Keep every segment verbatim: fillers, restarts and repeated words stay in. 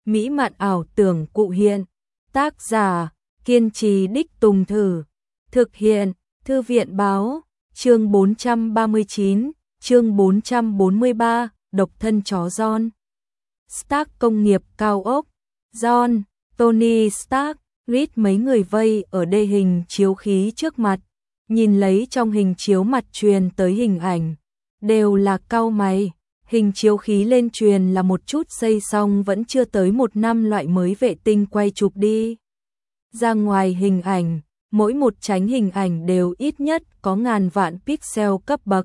mỹ mạn ảo tưởng cụ hiện. Tác giả, kiên trì đích tùng thử. Thực hiện, Thư viện báo, chương bốn trăm ba mươi chín, chương bốn trăm bốn mươi ba, độc thân chó John. Stark công nghiệp cao ốc. John, Tony Stark, Reed mấy người vây ở đê hình chiếu khí trước mặt, nhìn lấy trong hình chiếu mặt truyền tới hình ảnh, đều là cau mày. Hình chiếu khí lên truyền là một chút xây xong vẫn chưa tới một năm loại mới vệ tinh quay chụp đi ra ngoài hình ảnh, mỗi một chánh hình ảnh đều ít nhất có ngàn vạn pixel cấp bậc.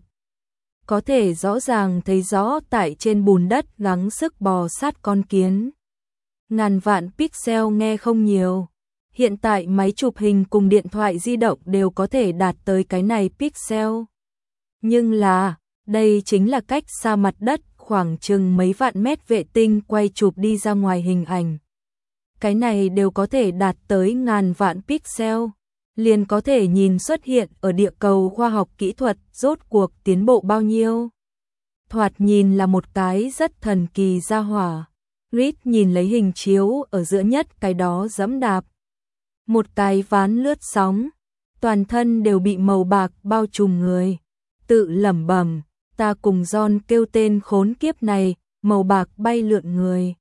Có thể rõ ràng thấy rõ tại trên bùn đất gắng sức bò sát con kiến. Ngàn vạn pixel nghe không nhiều. Hiện tại máy chụp hình cùng điện thoại di động đều có thể đạt tới cái này pixel. Nhưng là, đây chính là cách xa mặt đất khoảng chừng mấy vạn mét vệ tinh quay chụp đi ra ngoài hình ảnh. Cái này đều có thể đạt tới ngàn vạn pixel, liền có thể nhìn xuất hiện ở địa cầu khoa học kỹ thuật rốt cuộc tiến bộ bao nhiêu. Thoạt nhìn là một cái rất thần kỳ gia hỏa. Reed nhìn lấy hình chiếu ở giữa nhất cái đó dẫm đạp. Một cái ván lướt sóng, toàn thân đều bị màu bạc bao trùm người. Tự lẩm bẩm, ta cùng John kêu tên khốn kiếp này, màu bạc bay lượn người.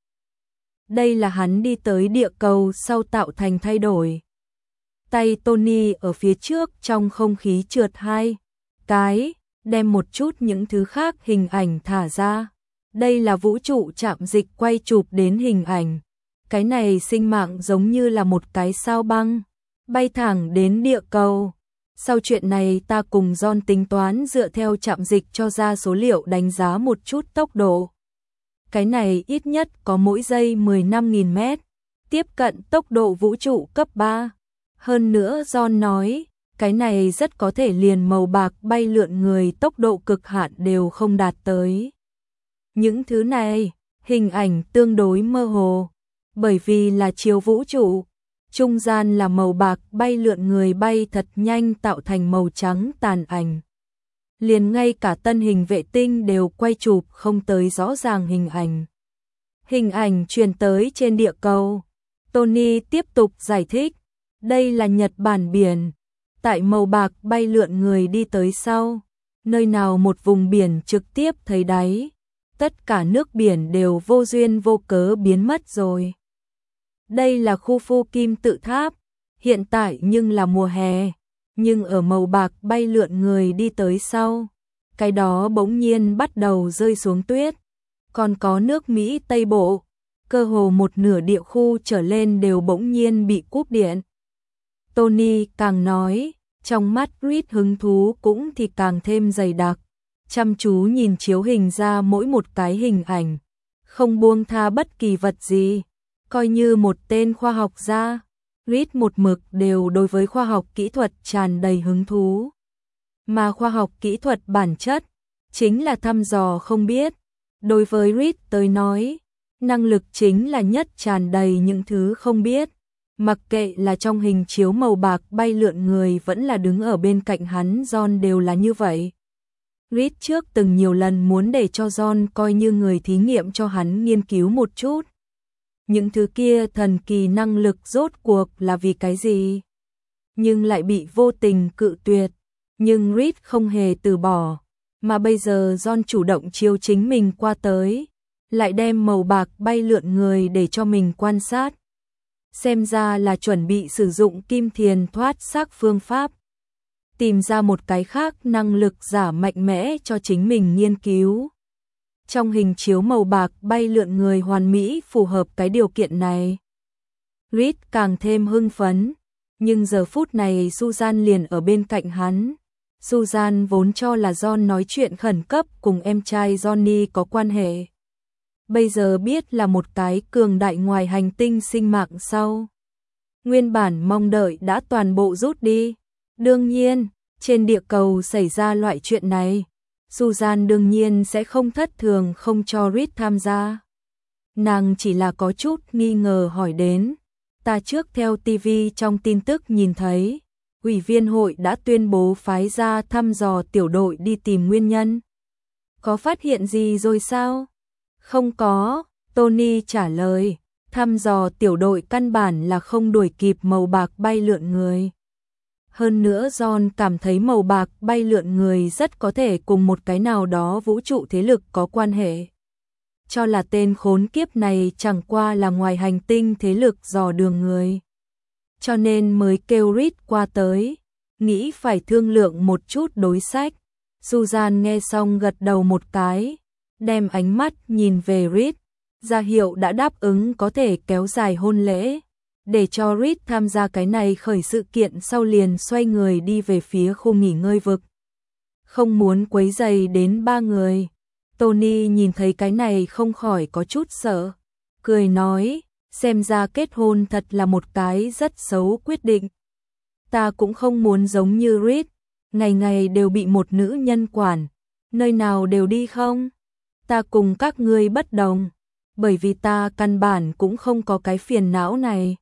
Đây là hắn đi tới địa cầu sau tạo thành thay đổi. Tay Tony ở phía trước trong không khí trượt hai cái, đem một chút những thứ khác hình ảnh thả ra. Đây là vũ trụ chạm dịch quay chụp đến hình ảnh. Cái này sinh mạng giống như là một cái sao băng, bay thẳng đến địa cầu. Sau chuyện này ta cùng John tính toán dựa theo chạm dịch cho ra số liệu đánh giá một chút tốc độ. Cái này ít nhất có mỗi giây mười lăm nghìn mét, tiếp cận tốc độ vũ trụ cấp ba. Hơn nữa John nói, cái này rất có thể liền màu bạc bay lượn người tốc độ cực hạn đều không đạt tới. Những thứ này, hình ảnh tương đối mơ hồ, bởi vì là chiều vũ trụ, trung gian là màu bạc bay lượn người bay thật nhanh tạo thành màu trắng tàn ảnh. Liền ngay cả tân hình vệ tinh đều quay chụp không tới rõ ràng hình ảnh. Hình ảnh truyền tới trên địa cầu. Tony tiếp tục giải thích, đây là Nhật Bản biển. Tại màu bạc bay lượn người đi tới sau, nơi nào một vùng biển trực tiếp thấy đáy. Tất cả nước biển đều vô duyên vô cớ biến mất rồi. Đây là khu Phu Kim tự tháp, hiện tại nhưng là mùa hè, nhưng ở màu bạc bay lượn người đi tới sau, cái đó bỗng nhiên bắt đầu rơi xuống tuyết. Còn có nước Mỹ Tây Bộ, cơ hồ một nửa địa khu trở lên đều bỗng nhiên bị cúp điện. Tony càng nói, trong mắt Reed hứng thú cũng thì càng thêm dày đặc, chăm chú nhìn chiếu hình ra mỗi một cái hình ảnh, không buông tha bất kỳ vật gì. Coi như một tên khoa học gia, Reed một mực đều đối với khoa học kỹ thuật tràn đầy hứng thú. Mà khoa học kỹ thuật bản chất, chính là thăm dò không biết. Đối với Reed tới nói, năng lực chính là nhất tràn đầy những thứ không biết. Mặc kệ là trong hình chiếu màu bạc bay lượn người vẫn là đứng ở bên cạnh hắn John đều là như vậy. Reed trước từng nhiều lần muốn để cho John coi như người thí nghiệm cho hắn nghiên cứu một chút. Những thứ kia thần kỳ năng lực rốt cuộc là vì cái gì? Nhưng lại bị vô tình cự tuyệt. Nhưng Reed không hề từ bỏ. Mà bây giờ John chủ động chiếu chính mình qua tới. Lại đem màu bạc bay lượn người để cho mình quan sát. Xem ra là chuẩn bị sử dụng kim thiền thoát xác phương pháp. Tìm ra một cái khác năng lực giả mạnh mẽ cho chính mình nghiên cứu. Trong hình chiếu màu bạc bay lượn người hoàn mỹ phù hợp cái điều kiện này. Reed càng thêm hưng phấn, nhưng giờ phút này Susan liền ở bên cạnh hắn. Susan vốn cho là John nói chuyện khẩn cấp cùng em trai Johnny có quan hệ. Bây giờ biết là một cái cường đại ngoài hành tinh sinh mạng sau. Nguyên bản mong đợi đã toàn bộ rút đi. Đương nhiên, trên địa cầu xảy ra loại chuyện này. Susan đương nhiên sẽ không thất thường không cho Reed tham gia. Nàng chỉ là có chút nghi ngờ hỏi đến. Ta trước theo ti vi trong tin tức nhìn thấy, Ủy viên hội đã tuyên bố phái ra thăm dò tiểu đội đi tìm nguyên nhân. Có phát hiện gì rồi sao? Không có, Tony trả lời. Thăm dò tiểu đội căn bản là không đuổi kịp màu bạc bay lượn người. Hơn nữa John cảm thấy màu bạc bay lượn người rất có thể cùng một cái nào đó vũ trụ thế lực có quan hệ. Cho là tên khốn kiếp này chẳng qua là ngoài hành tinh thế lực dò đường người. Cho nên mới kêu Reed qua tới, nghĩ phải thương lượng một chút đối sách. Susan nghe xong gật đầu một cái, đem ánh mắt nhìn về Reed, ra hiệu đã đáp ứng có thể kéo dài hôn lễ, để cho Reed tham gia cái này khởi sự kiện, sau liền xoay người đi về phía khu nghỉ ngơi vực. Không muốn quấy rầy đến ba người. Tony nhìn thấy cái này không khỏi có chút sợ, cười nói, xem ra kết hôn thật là một cái rất xấu quyết định. Ta cũng không muốn giống như Reed, ngày ngày đều bị một nữ nhân quản, nơi nào đều đi không. Ta cùng các ngươi bất đồng, bởi vì ta căn bản cũng không có cái phiền não này.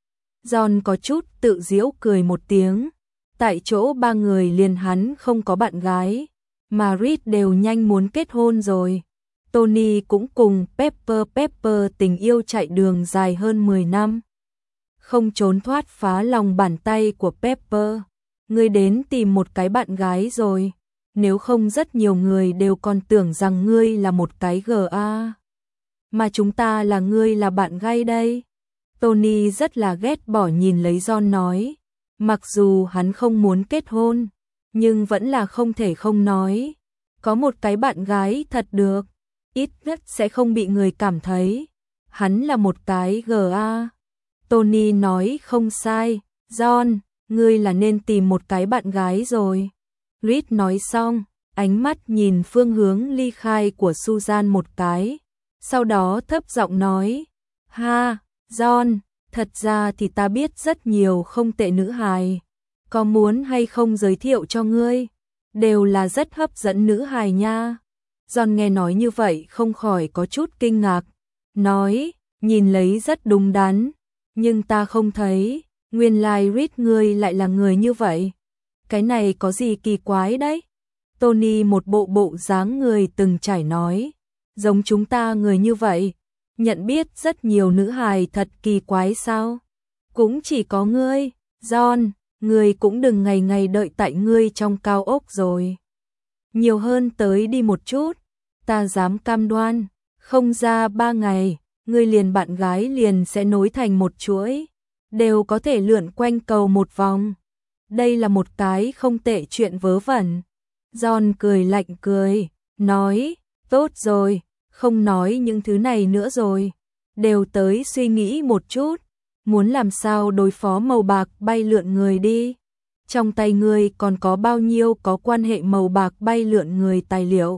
John có chút tự giễu cười một tiếng, tại chỗ ba người liền hắn không có bạn gái, mà Reed đều nhanh muốn kết hôn rồi. Tony cũng cùng Pepper Pepper tình yêu chạy đường dài hơn mười năm. Không trốn thoát phá lòng bàn tay của Pepper. Ngươi đến tìm một cái bạn gái rồi, nếu không rất nhiều người đều còn tưởng rằng ngươi là một cái gờ a. Mà chúng ta là ngươi là bạn gay đây. Tony rất là ghét bỏ nhìn lấy John nói, mặc dù hắn không muốn kết hôn, nhưng vẫn là không thể không nói. Có một cái bạn gái thật được, ít nhất sẽ không bị người cảm thấy hắn là một cái gờ a. Tony nói không sai, John, ngươi là nên tìm một cái bạn gái rồi. Reed nói xong, ánh mắt nhìn phương hướng ly khai của Susan một cái, sau đó thấp giọng nói, ha, John, thật ra thì ta biết rất nhiều không tệ nữ hài, có muốn hay không giới thiệu cho ngươi, đều là rất hấp dẫn nữ hài nha. John nghe nói như vậy không khỏi có chút kinh ngạc, nói, nhìn lấy rất đúng đắn, nhưng ta không thấy, nguyên lai Reed ngươi lại là người như vậy. Cái này có gì kỳ quái đấy? Tony một bộ bộ dáng người từng trải nói, giống chúng ta người như vậy, nhận biết rất nhiều nữ hài thật kỳ quái sao? Cũng chỉ có ngươi, John, ngươi cũng đừng ngày ngày đợi tại ngươi trong cao ốc rồi. Nhiều hơn tới đi một chút, ta dám cam đoan, không ra ba ngày, ngươi liền bạn gái liền sẽ nối thành một chuỗi, đều có thể lượn quanh cầu một vòng. Đây là một cái không tệ chuyện vớ vẩn. John cười lạnh cười, nói, tốt rồi, không nói những thứ này nữa rồi, đều tới suy nghĩ một chút, muốn làm sao đối phó màu bạc bay lượn người đi. Trong tay ngươi còn có bao nhiêu có quan hệ màu bạc bay lượn người tài liệu,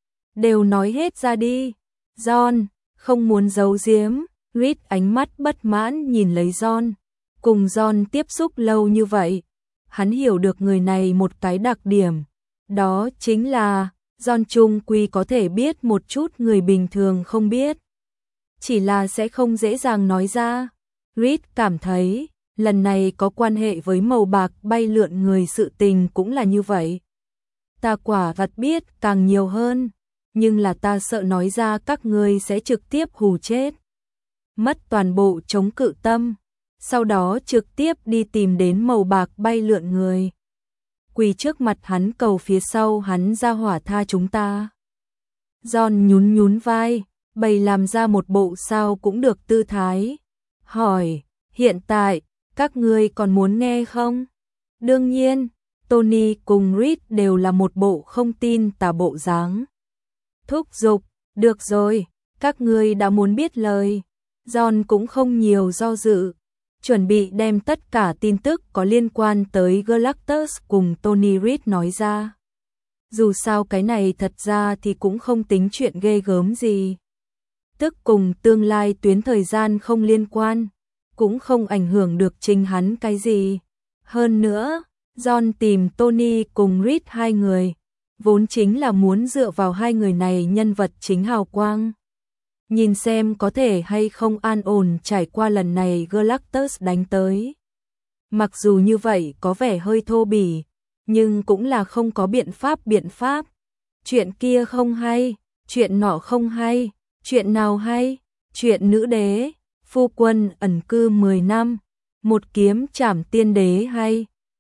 đều nói hết ra đi. John không muốn giấu giếm. Reed ánh mắt bất mãn nhìn lấy John, cùng John tiếp xúc lâu như vậy, hắn hiểu được người này một cái đặc điểm, đó chính là John chung quy có thể biết một chút người bình thường không biết, chỉ là sẽ không dễ dàng nói ra. Reed cảm thấy lần này có quan hệ với màu bạc bay lượn người sự tình cũng là như vậy. Ta quả thật biết càng nhiều hơn, nhưng là ta sợ nói ra các ngươi sẽ trực tiếp hù chết, mất toàn bộ chống cự tâm, sau đó trực tiếp đi tìm đến màu bạc bay lượn người, quỳ trước mặt hắn cầu phía sau hắn ra hỏa tha chúng ta. John nhún nhún vai, bày làm ra một bộ sao cũng được tư thái, hỏi, hiện tại, các ngươi còn muốn nghe không? Đương nhiên, Tony cùng Reed đều là một bộ không tin tà bộ dáng. Thúc giục, được rồi, các ngươi đã muốn biết lời. John cũng không nhiều do dự, chuẩn bị đem tất cả tin tức có liên quan tới Galactus cùng Tony Reed nói ra. Dù sao cái này thật ra thì cũng không tính chuyện ghê gớm gì. Tức cùng tương lai tuyến thời gian không liên quan, cũng không ảnh hưởng được chính hắn cái gì. Hơn nữa, John tìm Tony cùng Reed hai người, vốn chính là muốn dựa vào hai người này nhân vật chính hào quang, nhìn xem có thể hay không an ổn trải qua lần này Galactus đánh tới. Mặc dù như vậy có vẻ hơi thô bỉ, nhưng cũng là không có biện pháp biện pháp. Chuyện kia không hay, chuyện nọ không hay, chuyện nào hay, chuyện nữ đế, Phu quân ẩn cư mười năm, một kiếm trảm tiên đế hay